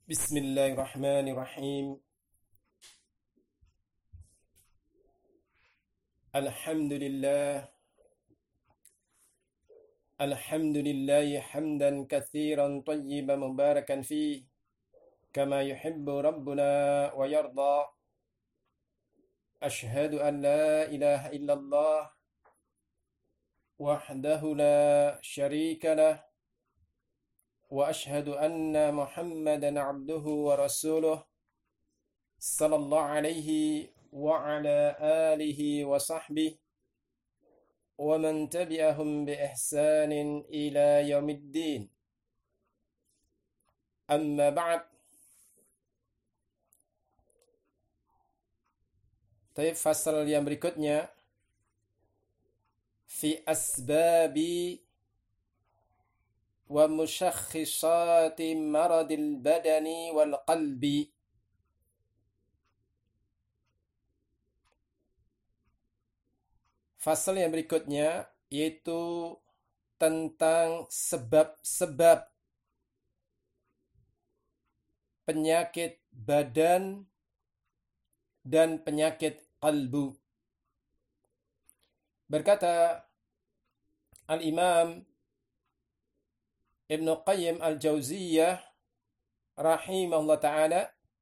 Bismillahirrahmanirrahim. Alhamdulillah. Alhamdulillahi hamdan katsiran tayyiban mubarakan fih kama yuhibbu rabbuna wa yarda. Ashhadu an la ilaha illallah wahdahu la syarika lah wa ashhadu anna Muhammadan abduhu wa rasuluh sallallahu alaihi wa ala alihi wa sahbihi wa man tabi'ahum bi ihsanin ila yaumiddin. Amma ba'd. Tapi fasal yang berikutnya fi asbabi wa mushakhisati maradil badani wal qalbi. Fasal yang berikutnya yaitu tentang sebab-sebab penyakit badan dan penyakit qalbu. Berkata Al-Imam Ibn Qayyim Al-Jauziyah rahimahullah ta'ala,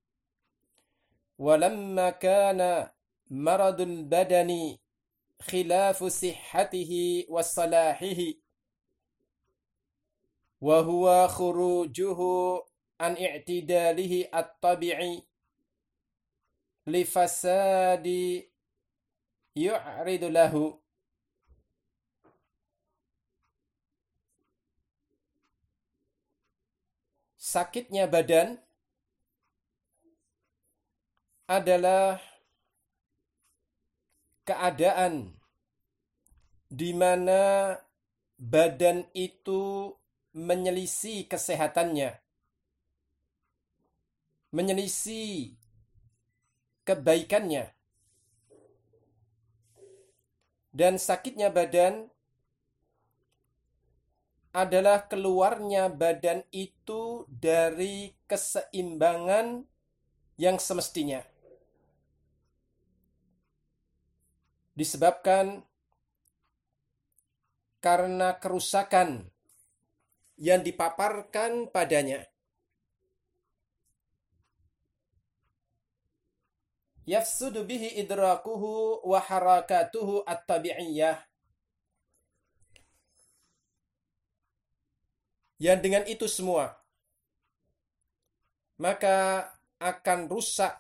walamma kana maradul badani khilafu sihhatihi wa salahihi wa huwa khurujuhu an i'tidalihi at-tabi'i li fasadi yu'ridu lahu. Sakitnya badan adalah keadaan di mana badan itu menyelisih kesehatannya, menyelisih kebaikannya. Dan sakitnya badan adalah keluarnya badan itu dari keseimbangan yang semestinya. Disebabkan karena kerusakan yang dipaparkan padanya. Yafsudu bihi idrakuhu wa harakatuhu at-tabi'iyah. Yang dengan itu semua maka akan rusak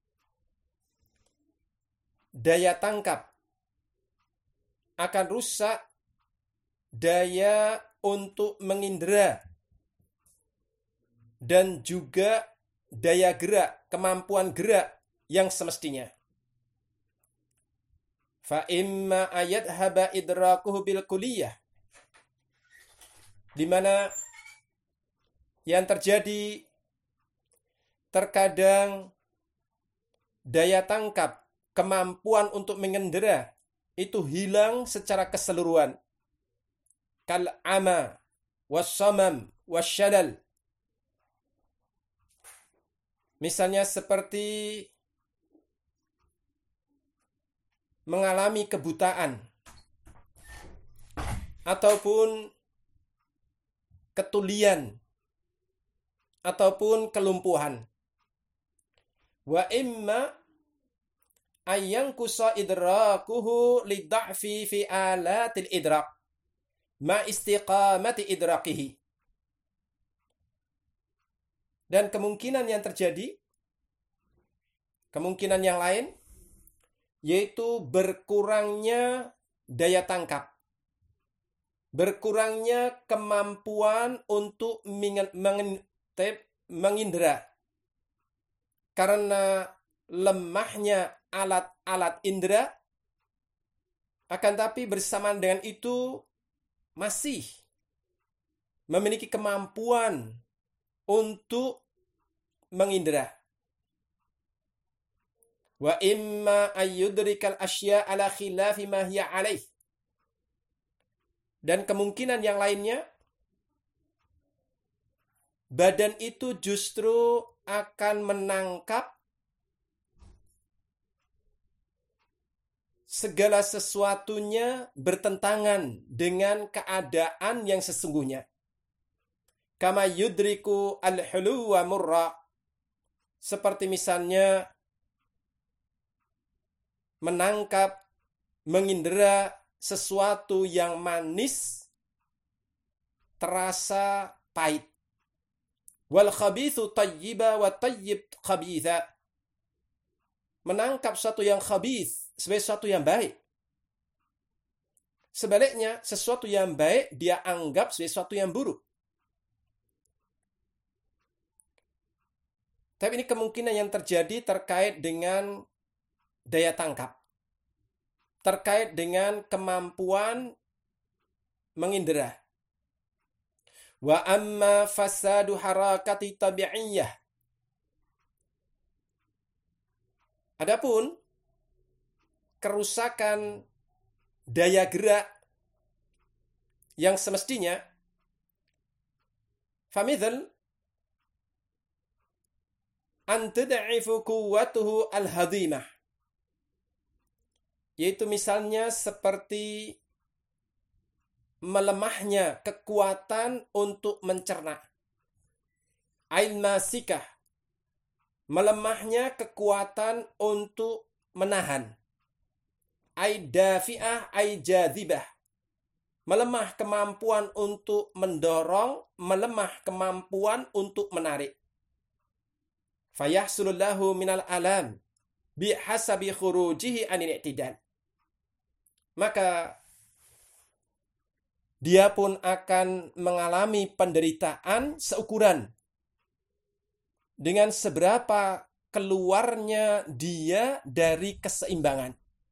daya tangkap, akan rusak daya untuk mengindera, dan juga daya gerak, kemampuan gerak yang semestinya. Fa imma ayadhaba idrakuhu bil kulliyah, di mana yang terjadi terkadang daya tangkap, kemampuan untuk mengendera itu hilang secara keseluruhan. Kal ama wassamam wasyalal. Misalnya seperti mengalami kebutaan ataupun ketulian ataupun kelumpuhan. Wa imma ayyankusa idrakuhu lidha'fi fi alatil idrak ma istiqamati idrakihi. Dan kemungkinan yang terjadi, kemungkinan yang lain, yaitu berkurangnya daya tangkap, berkurangnya kemampuan untuk mengindera, karena lemahnya alat-alat indera. Akan tapi bersamaan dengan itu masih memiliki kemampuan untuk mengindera. Wa imma ayyudrikal asya ala khilafi ma hiya alaih. Dan kemungkinan yang lainnya badan itu justru akan menangkap segala sesuatunya bertentangan dengan keadaan yang sesungguhnya. Kama yudriku al-hulu wa murra. Seperti misalnya menangkap, mengindera sesuatu yang manis terasa pahit. Wal khabithu tayyiba wa tayyib khabitha. Menangkap sesuatu yang khabith sebagai sesuatu yang baik. Sebaliknya, sesuatu yang baik dia anggap sebagai sesuatu yang buruk. Tapi ini kemungkinan yang terjadi terkait dengan daya tangkap. Terkait dengan kemampuan mengindera. Wa amma fasadu harakati tabi'iyah. Adapun kerusakan daya gerak yang semestinya, famithal an tud'ifu quwwatuhu al-hadimah, yaitu misalnya seperti melemahnya kekuatan untuk mencerna, ail masikah, melemahnya kekuatan untuk menahan, ai dafi'ah ai jadhibah, melemah kemampuan untuk mendorong, melemah kemampuan untuk menarik. Fayahsulullahu minal alam bihasabi khurujihi anil i'tidal. Maka dia pun akan mengalami penderitaan seukuran dengan seberapa keluarnya dia dari keseimbangan.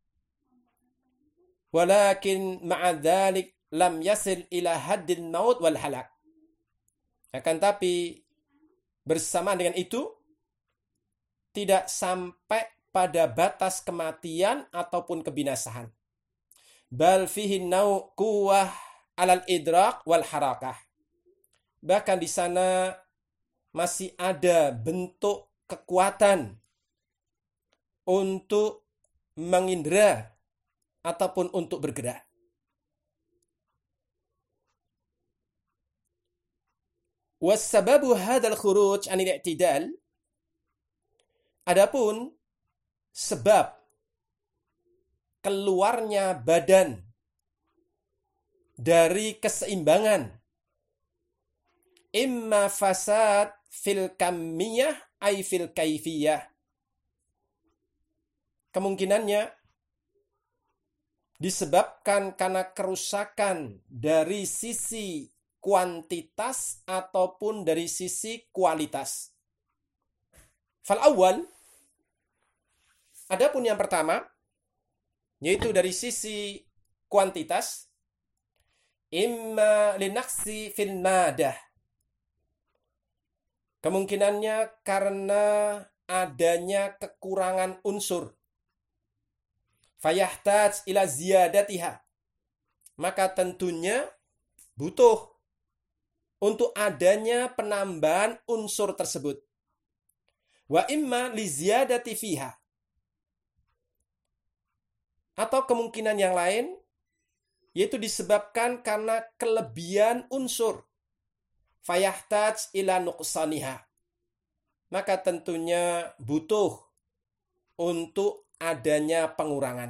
Walakin ma'adzalik lam yasil ila haddil maut wal halak. Akan tapi bersama dengan itu tidak sampai pada batas kematian ataupun kebinasaan. Bal fihi nau' quwwah alal idrak wal harakah. Bahkan di sana masih ada bentuk kekuatan untuk mengindera ataupun untuk bergerak. Wassababu hadzal khuruj 'anil i'tidal. Adapun sebab keluarnya badan dari keseimbangan, imma fasad fil kamiyah ay fil kaifiyah. Kemungkinannya disebabkan karena kerusakan dari sisi kuantitas ataupun dari sisi kualitas. Fal awal, adapun yang pertama, yaitu dari sisi kuantitas, imma linaqsi fil madah. Kemungkinannya karena adanya kekurangan unsur. Fayahtaj ila ziyadatiha. Maka tentunya butuh untuk adanya penambahan unsur tersebut. Wa imma li ziyadati fiha. Atau kemungkinan yang lain, yaitu disebabkan karena kelebihan unsur. Fayahtaj ila nuqsaniha. Maka tentunya butuh untuk adanya pengurangan.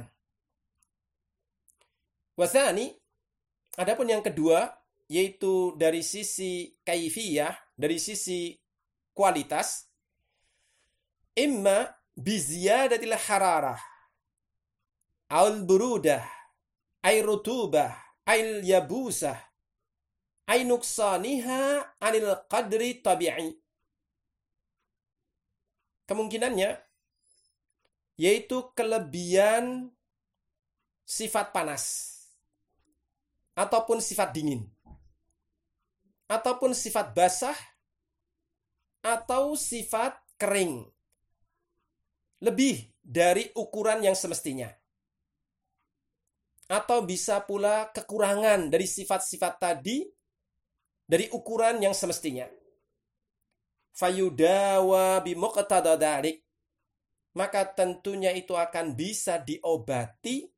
Wasani, adapun yang kedua, yaitu dari sisi kaifiyah, dari sisi kualitas, imma biziyadatil hararah, al burudah, ay rutubah, ay yabusah, ay nuqsaniha anil qadri tabi'i. Kemungkinannya yaitu kelebihan sifat panas ataupun sifat dingin ataupun sifat basah atau sifat kering lebih dari ukuran yang semestinya, atau bisa pula kekurangan dari sifat-sifat tadi dari ukuran yang semestinya. fayudawa bimuqtada dzalik, maka tentunya itu akan bisa diobati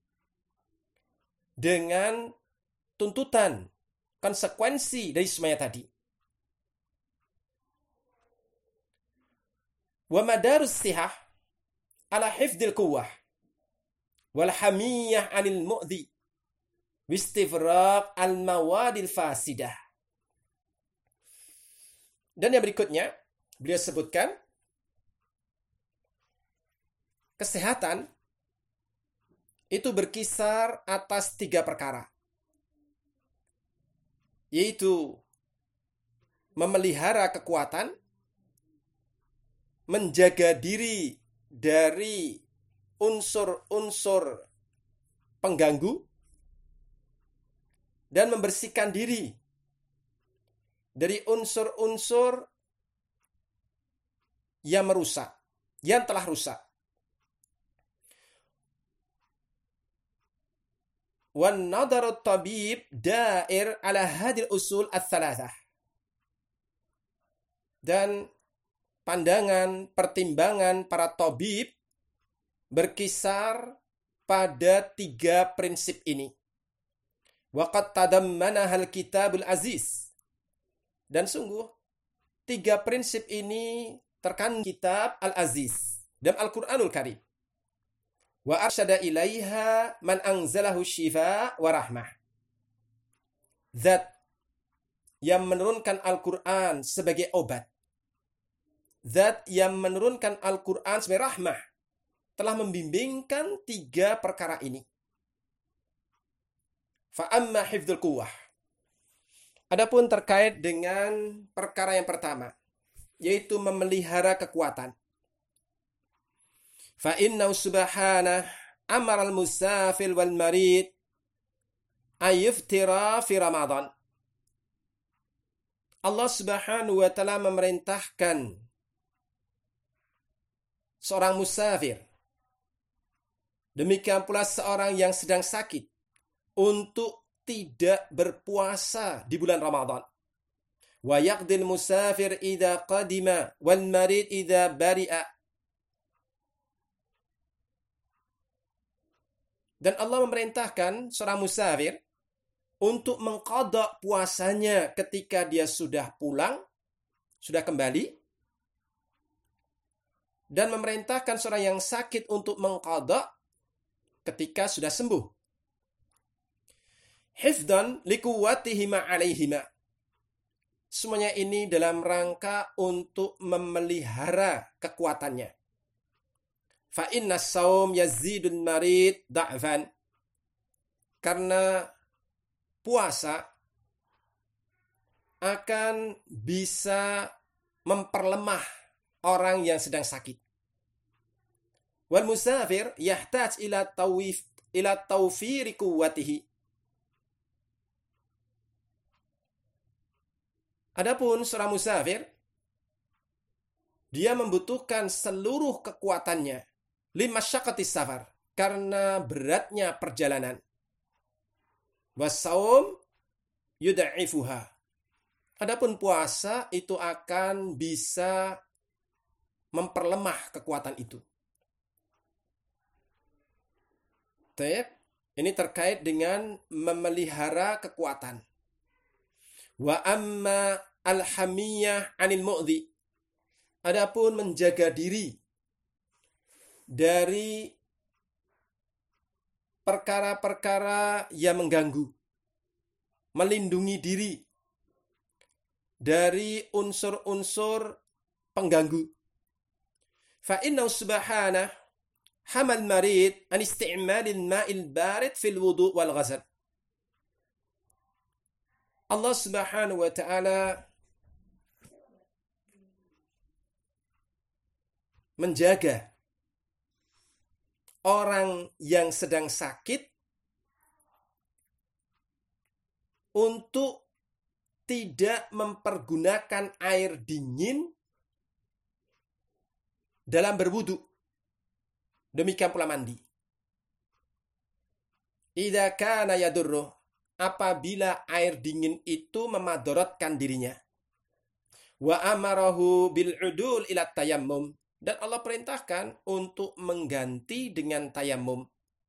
dengan tuntutan, konsekuensi dari semuanya tadi. Wa madarus sihah ala hifdzil quwwah wal hamiyah 'anil mu'dhi wistifraq al mawadil fasidah. Dan yang berikutnya, beliau sebutkan kesehatan itu berkisar atas 3 perkara, yaitu memelihara kekuatan, menjaga diri dari unsur-unsur pengganggu, dan membersihkan diri dari unsur-unsur yang merusak, yang telah rusak. Wan nadarut tabib dair ala hadil usul ats-tsalatsah. Dan pandangan, pertimbangan para tabib berkisar pada 3 prinsip ini. Waqad tadammanaha al-kitabul aziz. Dan sungguh 3 prinsip ini terkandung kitab Al-Aziz dan Al-Qur'anul Karim. Wa arsyada ilaiha man anzalahu syifa wa rahmah. Zat yang menurunkan Al-Qur'an sebagai obat. Zat yang menurunkan Al-Qur'an sebagai rahmah telah membimbingkan 3 perkara ini. Fa amma hifdzul quwwah. Adapun terkait dengan perkara yang pertama, yaitu memelihara kekuatan. Fa innahu subhanahu amara al-musafir wal marid ayuftira fi Ramadan. Allah Subhanahu wa taala memerintahkan seorang musafir, demikian pula seorang yang sedang sakit, untuk tidak berpuasa di bulan Ramadan. Wa yaqdil musafir idza qadima wal marid idza bari'a. Dan Allah memerintahkan seorang musafir untuk mengqadha puasanya ketika dia sudah pulang, sudah kembali, dan memerintahkan seorang yang sakit untuk mengqadha ketika sudah sembuh. Hifdzan liquwwatihima 'alaihima. Semuanya ini dalam rangka untuk memelihara kekuatannya. Fa inna shaum yazidul marid da'fan. Karena puasa akan bisa memperlemah orang yang sedang sakit. Wal musafir yahtaj ila tawfiri quwwatihi. Adapun seorang musafir, dia membutuhkan seluruh kekuatannya limasyaqqatis safar, karena beratnya perjalanan. Wasaum yud'ifuha. Adapun puasa itu akan bisa memperlemah kekuatan itu. Ini terkait dengan memelihara kekuatan. Wa amma al-hamiyah 'anil mu'dhi. Adapun menjaga diri dari perkara-perkara yang mengganggu, melindungi diri dari unsur-unsur pengganggu. Fa innahu subhanahu hamal marid an isti'malil ma'il barid fil wudu' wal ghasl. Allah Subhanahu wa taala menjaga orang yang sedang sakit untuk tidak mempergunakan air dingin dalam berwudu. Demikian pula mandi. Idza kana yadurruh, apabila air dingin itu memadaratkan dirinya. Wa amarahu bil udul ila tayammum. Dan Allah perintahkan untuk mengganti dengan tayammum.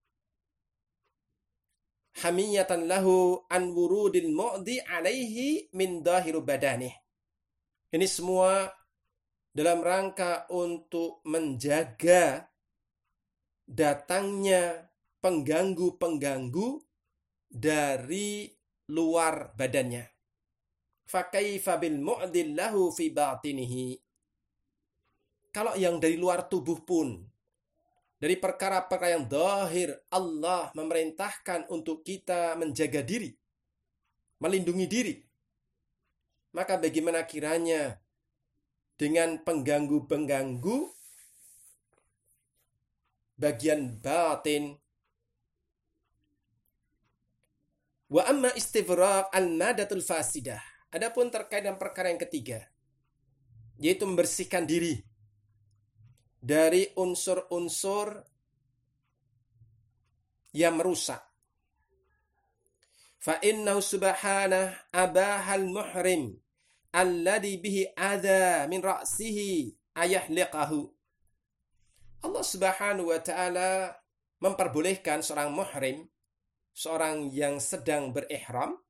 Hamiyatan lahu an wurudil mu'di alaihi min dahiru badanih. Ini semua dalam rangka untuk menjaga datangnya pengganggu-pengganggu dari luar badannya. Fakaifa bil mu'dil lahu fi batinihi. Kalau yang dari luar tubuh pun, dari perkara-perkara yang zahir, Allah memerintahkan untuk kita menjaga diri, melindungi diri. Maka bagaimana kiranya dengan pengganggu-pengganggu bagian batin. Wa amma istifraq al-madatul fasidah. Adapun terkait dengan perkara yang ketiga, yaitu membersihkan diri dari unsur-unsur yang merusak. Fa innahu subhanahu abahal muhrim alladhi bihi adha min ra'sihi ayahliqahu. Allah Subhanahu wa taala memperbolehkan seorang muhrim, seorang yang sedang berihram,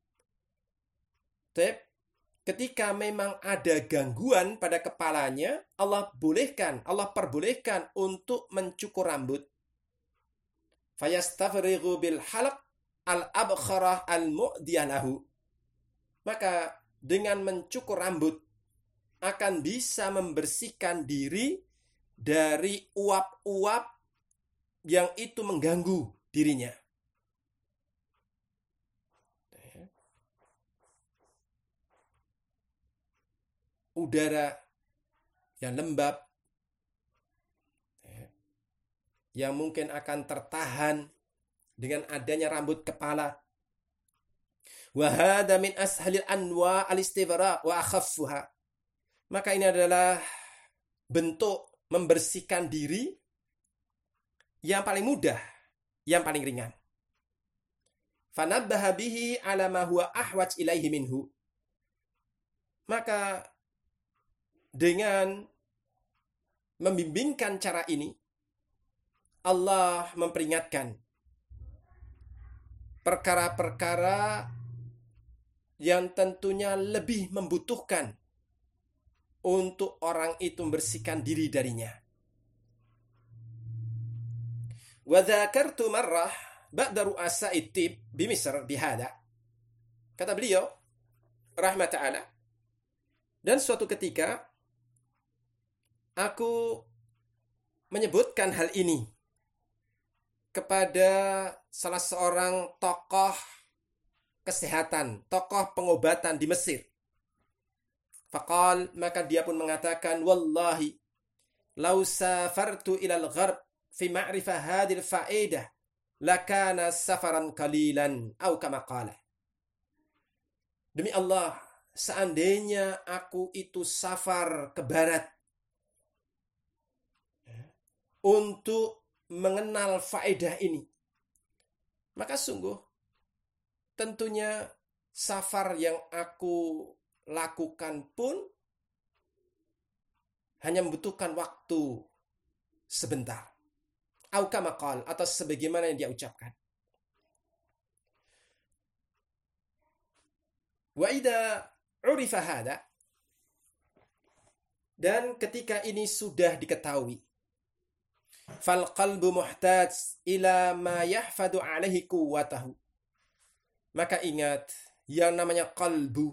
ketika memang ada gangguan pada kepalanya, Allah perbolehkan untuk mencukur rambut. Fayastafrighu bil halq al-abkharah al-mu'diyah lahu. Maka dengan mencukur rambut akan bisa membersihkan diri dari uap-uap yang itu mengganggu dirinya. Udara yang lembab yang mungkin akan tertahan dengan adanya rambut kepala. Wa hadha min ashalil anwa al-istifra wa akhaffuha. Maka ini adalah bentuk membersihkan diri yang paling mudah, yang paling ringan. Fanabbaha bihi ala ma huwa ahwaj ilaihi minhu. Maka dengan membimbingkan cara ini, Allah memperingatkan perkara-perkara yang tentunya lebih membutuhkan untuk orang itu membersihkan diri darinya. Wa dzakartu marrah ba'da ru'asa'it tib bi Misr bihada. Kata beliau rahmat ta'ala, dan suatu ketika aku menyebutkan hal ini kepada salah seorang tokoh kesehatan, tokoh pengobatan di Mesir. Faqal, maka dia pun mengatakan, wallahi law safartu ila al-gharb fi ma'rifah hadhil fa'idah lakana safaran qalilan atau kama qala. Demi Allah, seandainya aku itu safar ke barat untuk mengenal faedah ini, maka sungguh tentunya safar yang aku lakukan pun hanya membutuhkan waktu sebentar. Au kama qala, atau sebagaimana yang dia ucapkan. Wa idza urifa hada, dan ketika ini sudah diketahui, fal qalbu muhtaj ila ma yahfadu alaihi quwwatahu. Maka ingat, yang namanya qalbu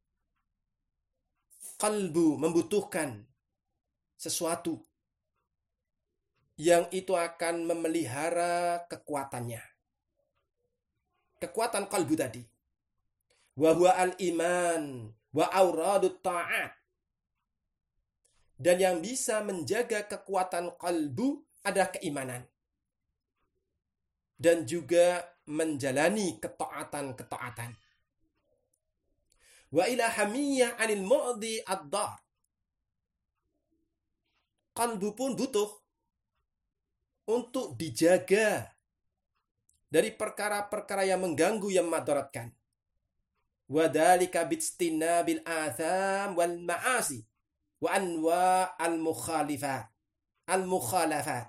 membutuhkan sesuatu yang itu akan memelihara kekuatannya. Kekuatan qalbu tadi. Wa huwa al-iman wa auradut ta'at. Dan yang bisa menjaga kekuatan qalbu adalah keimanan. Dan juga menjalani ketaatan-ketaatan. Wa ila hamiyah anil mu'di ad-dar. Qalbu pun butuh untuk dijaga dari perkara-perkara yang mengganggu, yang memadaratkan. Wa dzalika bijtinabil atham wal ma'asi wa anwa al-mukhalafat.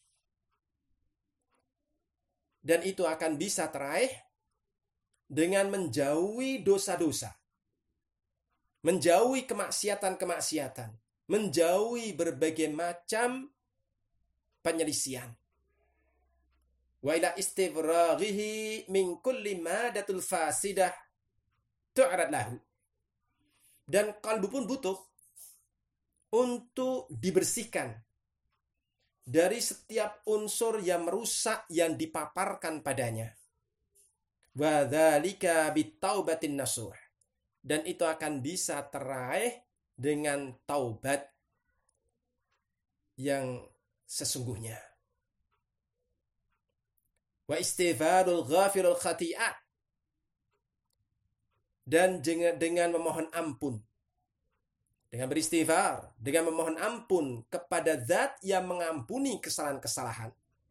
Dan itu akan bisa teraih dengan menjauhi dosa-dosa, menjauhi kemaksiatan-kemaksiatan, menjauhi berbagai macam penyelisihan. Wa ila istifraghihi min kulli madatul fasidah tu'rad lahu. Dan kalbu pun butuh untuk dibersihkan dari setiap unsur yang merusak yang dipaparkan padanya. Wa dzalika bitaubatin nasuh. Dan itu akan bisa teraih dengan taubat yang sesungguhnya. Wa istighfarul ghafirul khati'at. Dan dengan memohon ampun. Dengan beristighfar, dengan memohon ampun kepada Zat yang mengampuni kesalahan-kesalahan.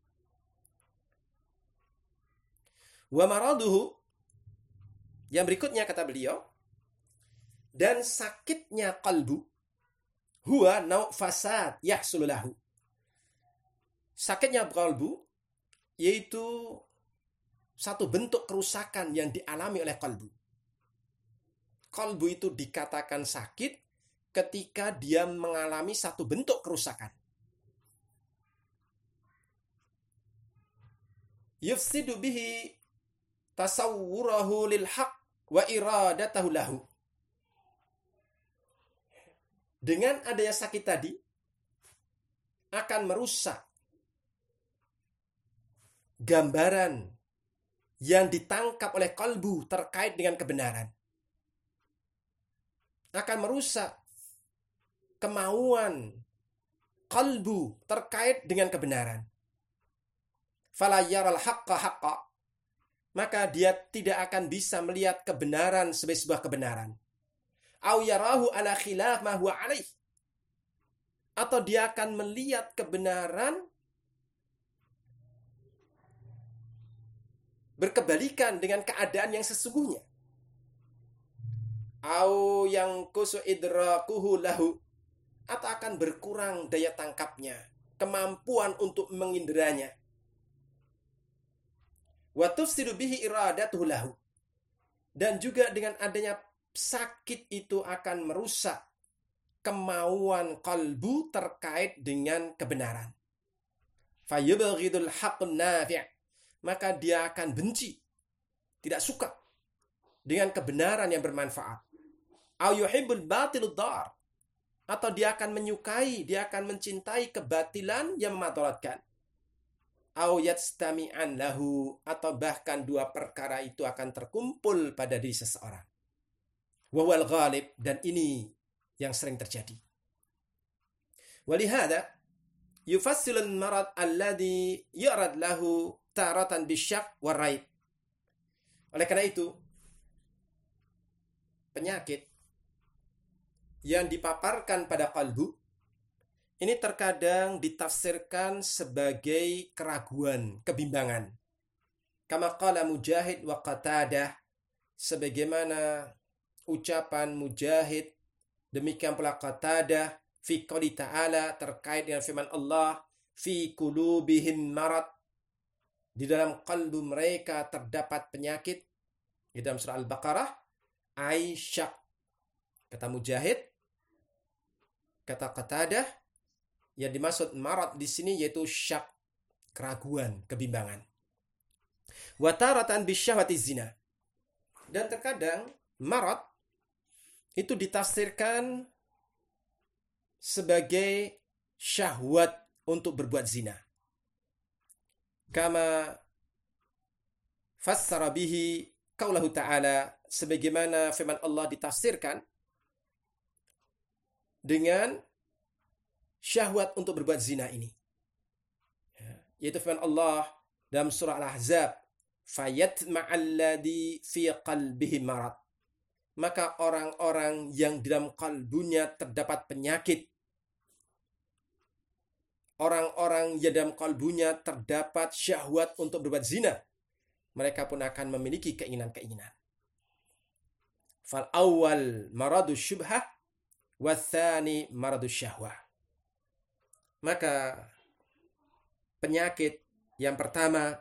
Wa maraduhu, yang berikutnya kata beliau, dan sakitnya qalbu, huwa nau' fasad yahsulu lahu. Sakitnya qalbu yaitu satu bentuk kerusakan yang dialami oleh qalbu. Qalbu itu dikatakan sakit ketika dia mengalami satu bentuk kerusakan. Yufsidu bihi tasawwurahu lil haq wa iradatahu lahu. Dengan adanya sakit tadi akan merusak gambaran yang ditangkap oleh kalbu terkait dengan kebenaran. Akan merusak kemauan kalbu terkait dengan kebenaran. Fala yaral haqqa haqqa. Maka dia tidak akan bisa melihat kebenaran sebagai sebuah kebenaran. Au yarahu ala khilaf ma huwa alaih. Atau dia akan melihat kebenaran berkebalikan dengan keadaan yang sesungguhnya. Au yang kusu idrakuhu lahu. Atau akan berkurang daya tangkapnya, kemampuan untuk menginderanya. Wa tufsidu bihi iradatuhu lahu. Dan juga dengan adanya sakit itu akan merusak kemauan kalbu terkait dengan kebenaran. Fayubghidul haqqun nafi'. Maka dia akan benci, tidak suka dengan kebenaran yang bermanfaat. Au yuhibbul batilud dar. Atau dia akan menyukai, dia akan mencintai kebatilan yang memadaratkan. Au yastami'an lahu. Atau bahkan dua perkara itu akan terkumpul pada diri seseorang. Wawal ghalib. Dan ini yang sering terjadi. Walihada yufassilul marad alladhi yu'rad lahu taratan bisyak waraib. Oleh karena itu, penyakit yang dipaparkan pada kalbu ini terkadang ditafsirkan sebagai keraguan, kebimbangan. Kama qala Mujahid wa Qatadah, sebagaimana ucapan Mujahid, demikian pula Qatadah fi qouli ta'ala, terkait dengan firman Allah, fi qulubihim marad, di dalam kalbu mereka terdapat penyakit. Di dalam surah Al-Baqarah, Aisyah. Kata Mujahid, kata Qatadah, yang dimaksud marad di sini yaitu syak, keraguan, kebimbangan. Wa taratan bisyahwati zina. Dan terkadang marad itu ditafsirkan sebagai syahwat untuk berbuat zina. Kama fassara bihi qaulahu ta'ala, sebagaimana firman Allah ditafsirkan dengan syahwat untuk berbuat zina ini. Yaitu firman Allah dalam surah Al-Ahzab, fayatma'alladhi fi qalbihi marad. Maka orang-orang yang di dalam kalbunya terdapat penyakit, orang-orang yang dalam kalbunya terdapat syahwat untuk berbuat zina, mereka pun akan memiliki keinginan-keinginan. Fal awal maradu syubhah wa tsani maradu syahwah. Maka penyakit yang pertama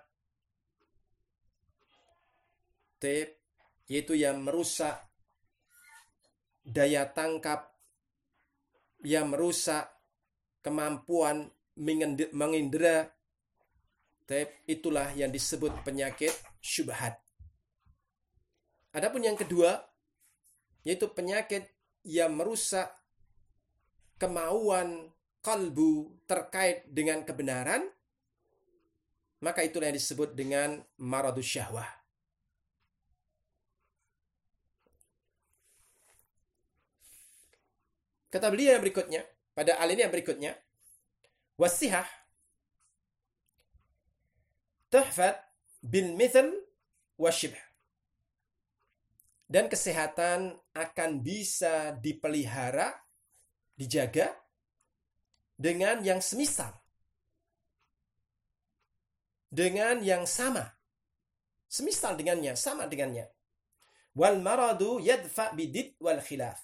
yaitu yang merusak daya tangkap, yang merusak kemampuan mengindera, itulah yang disebut penyakit syubhat. Adapun yang kedua, yaitu penyakit yang merusak kemauan kalbu terkait dengan kebenaran, maka itulah yang disebut dengan maradus syahwah. Kata beliau yang berikutnya, pada alinea yang berikutnya, wasihah tuhfat bil mithl wasyibh. Dan kesehatan akan bisa dipelihara, dijaga dengan yang semisal, dengan yang sama, semisal dengannya, sama dengannya. Wal maradu yadfa bidid wal khilaf.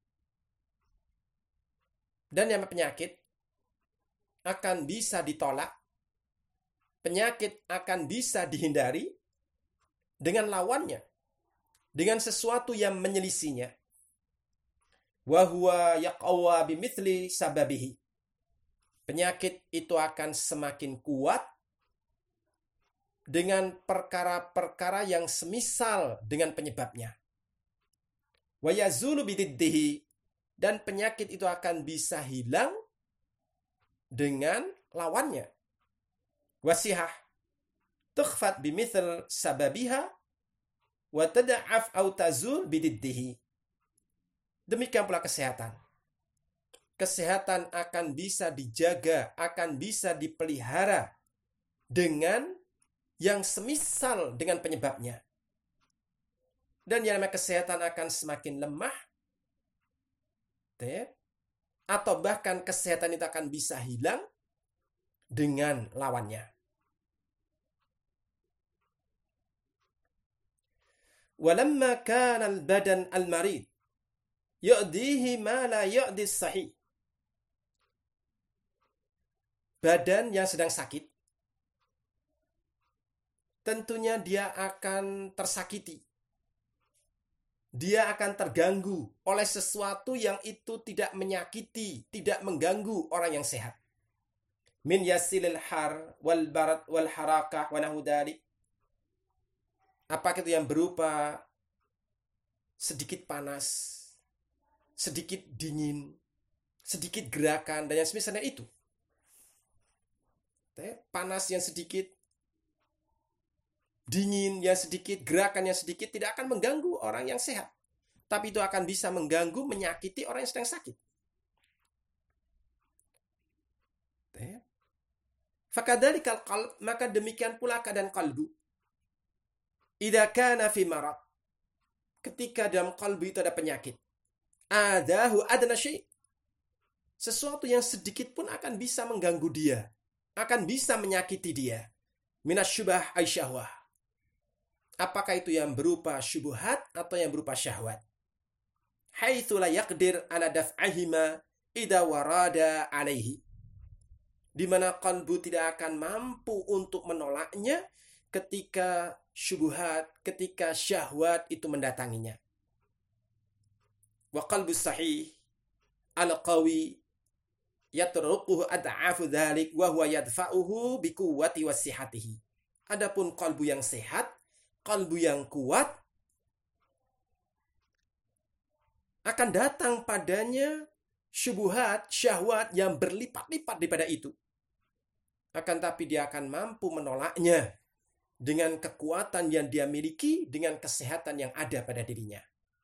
Dan yang penyakit akan bisa ditolak, penyakit akan bisa dihindari dengan lawannya, dengan sesuatu yang menyelisihinya. Wa huwa yaqwa bimithli sababihi. Penyakit itu akan semakin kuat dengan perkara-perkara yang semisal dengan penyebabnya. Wa yazulu bididdihi. Dan penyakit itu akan bisa hilang dengan lawannya. Wasihah tukhfat bimithl sababiha wa tada'af aw tazul bididdihi. Demikian pula kesehatan. Kesehatan akan bisa dijaga, akan bisa dipelihara dengan yang semisal dengan penyebabnya. Dan yang namanya kesehatan akan semakin lemah, atau bahkan kesehatan itu akan bisa hilang dengan lawannya. Walamma kana al-badan al-marid yu'dihi ma la yu'di sahih. Badan yang sedang sakit, tentunya dia akan tersakiti. Dia akan terganggu oleh sesuatu yang itu tidak menyakiti, tidak mengganggu orang yang sehat. Min yasilil har wal barat wal harakah wa nahu dzalik. Apakah itu yang berupa sedikit panas, sedikit dingin, sedikit gerakan, dan yang semisalnya itu. Panas yang sedikit, dingin yang sedikit, gerakan yang sedikit tidak akan mengganggu orang yang sehat. Tapi itu akan bisa mengganggu, menyakiti orang yang sedang sakit. Fakadzalikal qalb, maka demikian pula keadaan kalbu. Idza kana fi marad, ketika dalam kalbu itu ada penyakit. Adahu adna syai'. Sesuatu yang sedikit pun akan bisa mengganggu dia, akan bisa menyakiti dia. Minasyubah ay syahwah. Apakah itu yang berupa syubhat atau yang berupa syahwat? Haitsu la yaqdir ala daf'ahima idza warada alaihi. Di mana qalbu tidak akan mampu untuk menolaknya ketika syubhat, ketika syahwat itu mendatanginya. Wa qalbu sahih al-qawi yatruquhu ad'afu dzalik wa huwa yadfa'uhu bi quwwati wasihatihi. Adapun qalbu yang sehat, kalbu yang kuat, akan datang padanya syubhat, syahwat yang berlipat-lipat daripada itu. Akan tapi dia akan mampu menolaknya dengan kekuatan yang dia miliki, dengan kesehatan yang ada pada dirinya.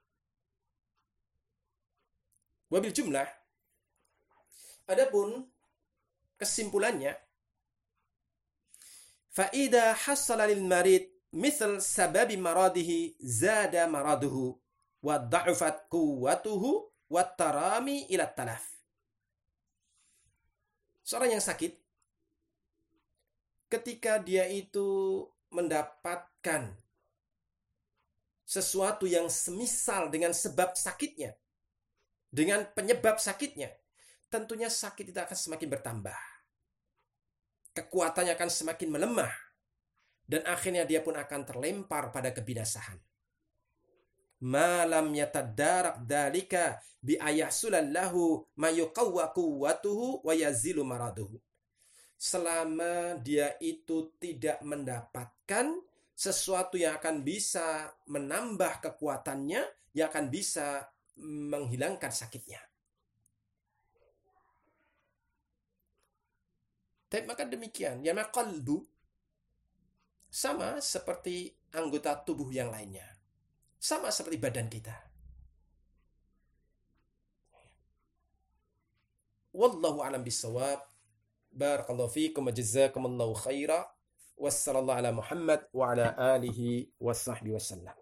Wabil jumlah, adapun kesimpulannya, fa'idha hassala lil marid misal sababi maradihi zada maraduhu wa da'ufat quwwatuhu wa tarami ila talaf. Seorang yang sakit, ketika dia itu mendapatkan sesuatu yang semisal dengan sebab sakitnya, dengan penyebab sakitnya, tentunya sakit itu akan semakin bertambah. Kekuatannya akan semakin melemah. Dan akhirnya dia pun akan terlempar pada kebinasaan. Malam yatadarak dalika bi ayahsulallahu mayuqawwa quwwatuhu wa yazilu maraduhu. Selama dia itu tidak mendapatkan sesuatu yang akan bisa menambah kekuatannya, yang akan bisa menghilangkan sakitnya. Tapi maka demikian, ya qalbu sama seperti anggota tubuh yang lainnya. Sama seperti badan kita. Wallahu a'lam bissawab. Barakallahu fiikum wa jazakumullahu khaira. Wassallallahu ala Muhammad wa ala alihi wa sahbihi wasallam.